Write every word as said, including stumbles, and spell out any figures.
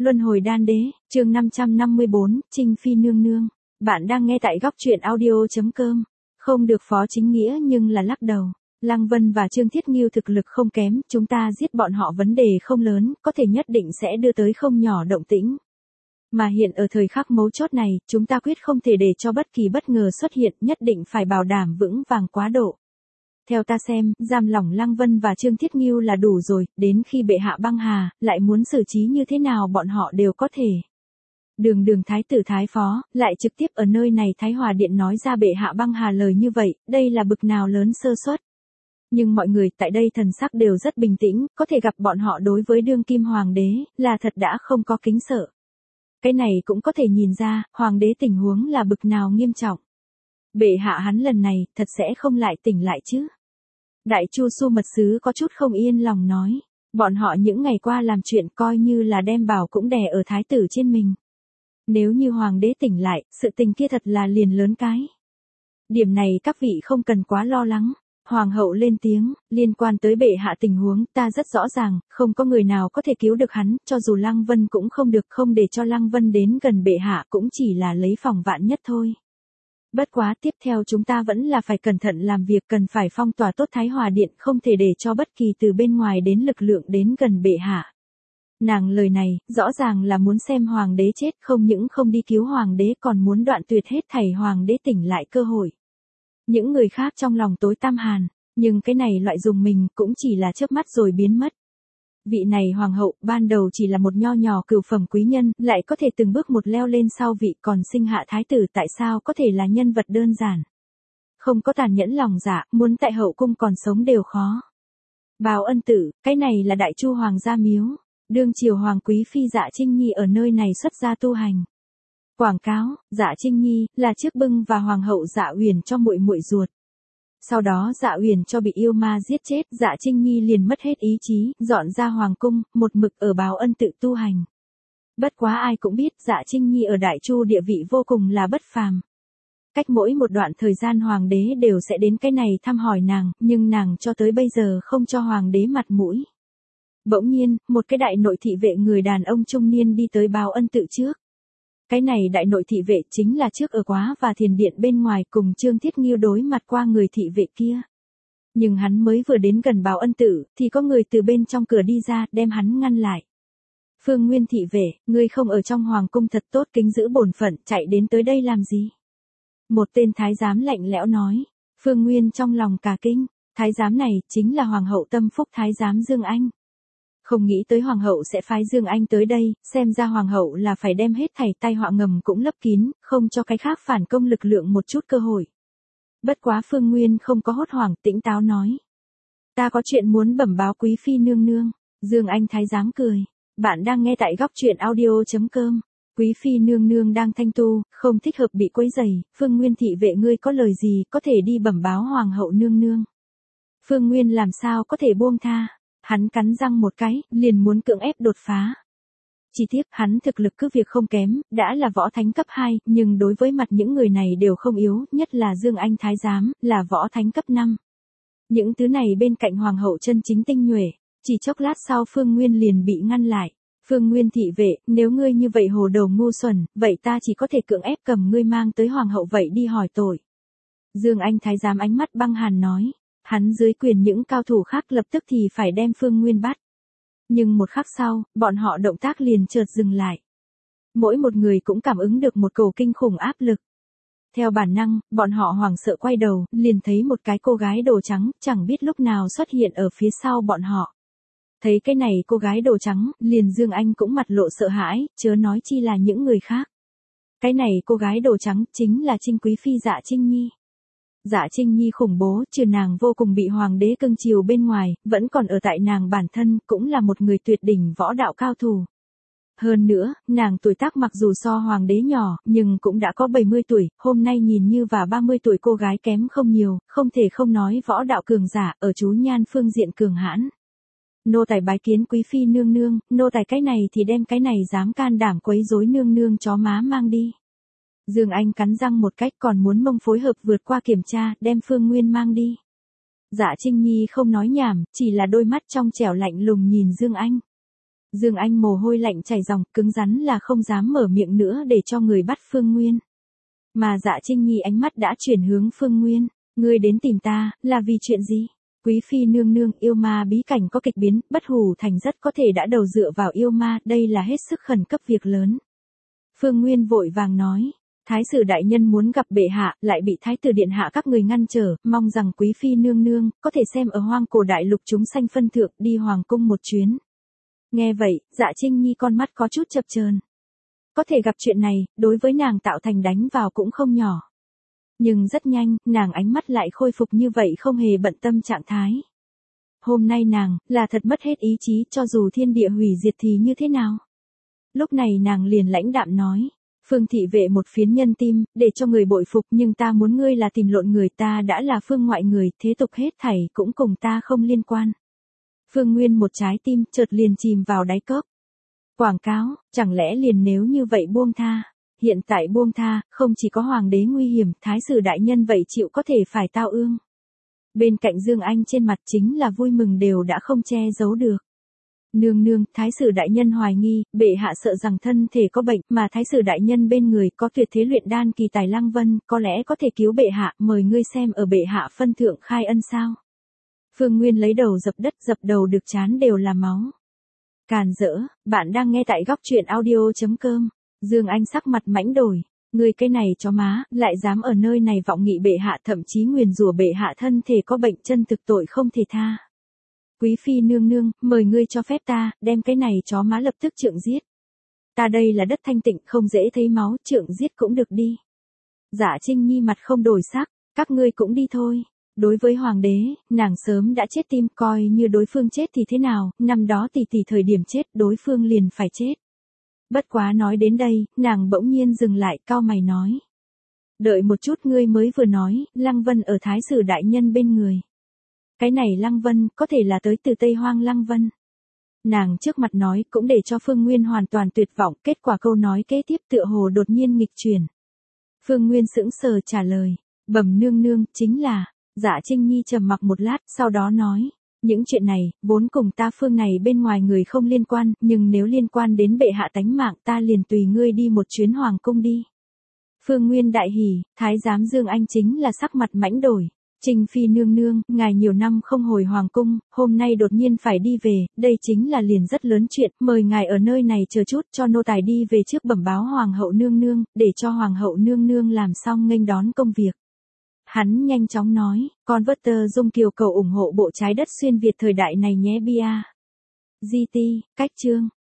Luân hồi đan đế, chương năm trăm năm mươi bốn, Trinh Phi nương nương. Bạn đang nghe tại góc truyện audio.com. Không được phó chính nghĩa nhưng là lắc đầu. Lăng Vân và Trương Thiết Nghiêu thực lực không kém, chúng ta giết bọn họ vấn đề không lớn, có thể nhất định sẽ đưa tới không nhỏ động tĩnh. Mà hiện ở thời khắc mấu chốt này, chúng ta quyết không thể để cho bất kỳ bất ngờ xuất hiện, nhất định phải bảo đảm vững vàng quá độ. Theo ta xem, giam lỏng Lăng Vân và Trương Thiết Nghiêu là đủ rồi, đến khi bệ hạ băng hà, lại muốn xử trí như thế nào bọn họ đều có thể. Đường đường thái tử thái phó, lại trực tiếp ở nơi này Thái Hòa Điện nói ra bệ hạ băng hà lời như vậy, đây là bực nào lớn sơ suất. Nhưng mọi người tại đây thần sắc đều rất bình tĩnh, có thể gặp bọn họ đối với đương kim hoàng đế, là thật đã không có kính sợ. Cái này cũng có thể nhìn ra, hoàng đế tình huống là bực nào nghiêm trọng. Bệ hạ hắn lần này, thật sẽ không lại tỉnh lại chứ. Đại Chu Su mật sứ có chút không yên lòng nói. Bọn họ những ngày qua làm chuyện coi như là đem bảo cũng đè ở thái tử trên mình. Nếu như hoàng đế tỉnh lại, sự tình kia thật là liền lớn cái. Điểm này các vị không cần quá lo lắng. Hoàng hậu lên tiếng, liên quan tới bệ hạ tình huống, ta rất rõ ràng, không có người nào có thể cứu được hắn, cho dù Lăng Vân cũng không được, không để cho Lăng Vân đến gần bệ hạ cũng chỉ là lấy phòng vạn nhất thôi. Bất quá tiếp theo chúng ta vẫn là phải cẩn thận làm việc, cần phải phong tỏa tốt Thái Hòa Điện, không thể để cho bất kỳ từ bên ngoài đến lực lượng đến gần bệ hạ. Nàng lời này, rõ ràng là muốn xem hoàng đế chết, không những không đi cứu hoàng đế còn muốn đoạn tuyệt hết thảy hoàng đế tỉnh lại cơ hội. Những người khác trong lòng tối tăm hàn, nhưng cái này loại dùng mình cũng chỉ là chớp mắt rồi biến mất. Vị này hoàng hậu, ban đầu chỉ là một nho nhỏ cửu phẩm quý nhân, lại có thể từng bước một leo lên sau vị, còn sinh hạ thái tử tại sao có thể là nhân vật đơn giản. Không có tàn nhẫn lòng dạ, muốn tại hậu cung còn sống đều khó. Bào ân tử, cái này là Đại Chu hoàng gia miếu, đương triều hoàng quý phi Dạ Trinh Nhi ở nơi này xuất gia tu hành. Quảng cáo, Dạ Trinh Nhi là chiếc bưng và hoàng hậu Dạ Uyển cho muội muội ruột. Sau đó Dạ Uyển cho bị yêu ma giết chết, Dạ Trinh Nhi liền mất hết ý chí, dọn ra hoàng cung, một mực ở Bào Ân tự tu hành. Bất quá ai cũng biết Dạ Trinh Nhi ở Đại Chu địa vị vô cùng là bất phàm. Cách mỗi một đoạn thời gian hoàng đế đều sẽ đến cái này thăm hỏi nàng, nhưng nàng cho tới bây giờ không cho hoàng đế mặt mũi. Bỗng nhiên, một cái đại nội thị vệ người đàn ông trung niên đi tới Bào Ân tự trước. Cái này đại nội thị vệ chính là trước ở Quá và Thiền Điện bên ngoài cùng Trương Thiết Nghiêu đối mặt qua người thị vệ kia. Nhưng hắn mới vừa đến gần Bào Ân tự, thì có người từ bên trong cửa đi ra, đem hắn ngăn lại. Phương Nguyên thị vệ, ngươi không ở trong hoàng cung thật tốt, kính giữ bổn phận, chạy đến tới đây làm gì? Một tên thái giám lạnh lẽo nói. Phương Nguyên trong lòng cả kinh, thái giám này chính là hoàng hậu tâm phúc thái giám Dương Anh. Không nghĩ tới hoàng hậu sẽ phái Dương Anh tới đây, xem ra hoàng hậu là phải đem hết thảy tai họa ngầm cũng lấp kín, không cho cái khác phản công lực lượng một chút cơ hội. Bất quá Phương Nguyên không có hốt hoảng, tĩnh táo nói. Ta có chuyện muốn bẩm báo quý phi nương nương. Dương Anh thái giám cười. Bạn đang nghe tại góc truyện audio.com. Quý phi nương nương đang thanh tu, không thích hợp bị quấy rầy. Phương Nguyên thị vệ ngươi có lời gì có thể đi bẩm báo hoàng hậu nương nương. Phương Nguyên làm sao có thể buông tha. Hắn cắn răng một cái, liền muốn cưỡng ép đột phá. Chi tiết, hắn thực lực cứ việc không kém, đã là võ thánh cấp hai, nhưng đối với mặt những người này đều không yếu, nhất là Dương Anh thái giám, là võ thánh cấp năm. Những thứ này bên cạnh hoàng hậu chân chính tinh nhuệ, chỉ chốc lát sau Phương Nguyên liền bị ngăn lại. Phương Nguyên thị vệ, nếu ngươi như vậy hồ đồ ngu xuẩn, vậy ta chỉ có thể cưỡng ép cầm ngươi mang tới hoàng hậu vậy đi hỏi tội. Dương Anh thái giám ánh mắt băng hàn nói. Hắn dưới quyền những cao thủ khác lập tức thì phải đem Phương Nguyên bắt. Nhưng một khắc sau, bọn họ động tác liền chợt dừng lại. Mỗi một người cũng cảm ứng được một cổ kinh khủng áp lực. Theo bản năng, bọn họ hoảng sợ quay đầu, liền thấy một cái cô gái đồ trắng, chẳng biết lúc nào xuất hiện ở phía sau bọn họ. Thấy cái này cô gái đồ trắng, liền Dương Anh cũng mặt lộ sợ hãi, chớ nói chi là những người khác. Cái này cô gái đồ trắng chính là Trinh quý phi Dạ Trinh Nhi. Dạ Trinh Nhi khủng bố, trừ nàng vô cùng bị hoàng đế cưng chiều bên ngoài, vẫn còn ở tại nàng bản thân, cũng là một người tuyệt đỉnh võ đạo cao thủ. Hơn nữa, nàng tuổi tác mặc dù so hoàng đế nhỏ, nhưng cũng đã có bảy mươi tuổi, hôm nay nhìn như và ba mươi tuổi cô gái kém không nhiều, không thể không nói võ đạo cường giả, ở chú nhan phương diện cường hãn. Nô tài bái kiến quý phi nương nương, nô tài cái này thì đem cái này dám can đảm quấy rối nương nương chó má mang đi. Dương Anh cắn răng một cách còn muốn mông phối hợp vượt qua kiểm tra, đem Phương Nguyên mang đi. Dạ Trinh Nhi không nói nhảm, chỉ là đôi mắt trong trẻo lạnh lùng nhìn Dương Anh. Dương Anh mồ hôi lạnh chảy ròng, cứng rắn là không dám mở miệng nữa để cho người bắt Phương Nguyên. Mà Dạ Trinh Nhi ánh mắt đã chuyển hướng Phương Nguyên, ngươi đến tìm ta, là vì chuyện gì? Quý phi nương nương, yêu ma bí cảnh có kịch biến, Bất Hủ Thành rất có thể đã đầu dựa vào yêu ma, đây là hết sức khẩn cấp việc lớn. Phương Nguyên vội vàng nói, thái sử đại nhân muốn gặp bệ hạ, lại bị thái tử điện hạ các người ngăn trở, mong rằng quý phi nương nương, có thể xem ở hoang cổ đại lục chúng sanh phân thượng, đi hoàng cung một chuyến. Nghe vậy, Dạ Trinh Nhi con mắt có chút chập chờn. Có thể gặp chuyện này, đối với nàng tạo thành đánh vào cũng không nhỏ. Nhưng rất nhanh, nàng ánh mắt lại khôi phục như vậy không hề bận tâm trạng thái. Hôm nay nàng, là thật mất hết ý chí, cho dù thiên địa hủy diệt thì như thế nào. Lúc này nàng liền lãnh đạm nói, Phương thị vệ một phiến nhân tim, để cho người bội phục, nhưng ta muốn ngươi là tìm lộn người, ta đã là phương ngoại người, thế tục hết thảy cũng cùng ta không liên quan. Phương Nguyên một trái tim chợt liền chìm vào đáy cốc. Quảng cáo, chẳng lẽ liền nếu như vậy buông tha? Hiện tại buông tha, không chỉ có hoàng đế nguy hiểm, thái sử đại nhân vậy chịu có thể phải tao ương. Bên cạnh Dương Anh trên mặt chính là vui mừng đều đã không che giấu được. Nương nương, thái sử đại nhân hoài nghi, bệ hạ sợ rằng thân thể có bệnh, mà thái sử đại nhân bên người có tuyệt thế luyện đan kỳ tài Lăng Vân, có lẽ có thể cứu bệ hạ, mời ngươi xem ở bệ hạ phân thượng khai ân sao. Phương Nguyên lấy đầu dập đất, dập đầu được chán đều là máu. Càn rỡ, bạn đang nghe tại góc truyện audio chấm com. Dương Anh sắc mặt mãnh đổi, ngươi cái này chó má, lại dám ở nơi này vọng nghị bệ hạ, thậm chí nguyền rủa bệ hạ thân thể có bệnh, chân thực tội không thể tha. Quý phi nương nương, mời ngươi cho phép ta, đem cái này chó má lập tức trượng giết. Ta đây là đất thanh tịnh, không dễ thấy máu, trượng giết cũng được đi. Dạ Trinh Nhi mặt không đổi sắc, các ngươi cũng đi thôi. Đối với hoàng đế, nàng sớm đã chết tim, coi như đối phương chết thì thế nào, năm đó tỷ tỷ thời điểm chết, đối phương liền phải chết. Bất quá nói đến đây, nàng bỗng nhiên dừng lại, cau mày nói. Đợi một chút, ngươi mới vừa nói, Lăng Vân ở thái sử đại nhân bên người. Cái này Lăng Vân, có thể là tới từ Tây Hoang Lăng Vân. Nàng trước mặt nói, cũng để cho Phương Nguyên hoàn toàn tuyệt vọng, kết quả câu nói kế tiếp tựa hồ đột nhiên nghịch chuyển. Phương Nguyên sững sờ trả lời, bẩm nương nương, chính là. Dạ Trinh Nhi trầm mặc một lát, sau đó nói, những chuyện này, vốn cùng ta Phương này bên ngoài người không liên quan, nhưng nếu liên quan đến bệ hạ tánh mạng, ta liền tùy ngươi đi một chuyến hoàng cung đi. Phương Nguyên đại hỉ, thái giám Dương Anh chính là sắc mặt mãnh đổi. Trinh phi nương nương, ngài nhiều năm không hồi hoàng cung, hôm nay đột nhiên phải đi về, đây chính là liền rất lớn chuyện, mời ngài ở nơi này chờ chút cho nô tài đi về trước bẩm báo hoàng hậu nương nương, để cho hoàng hậu nương nương làm xong nghênh đón công việc. Hắn nhanh chóng nói, con vớt tơ dung kiều cầu ủng hộ bộ trái đất xuyên Việt thời đại này nhé bia. giê tê, cách chương.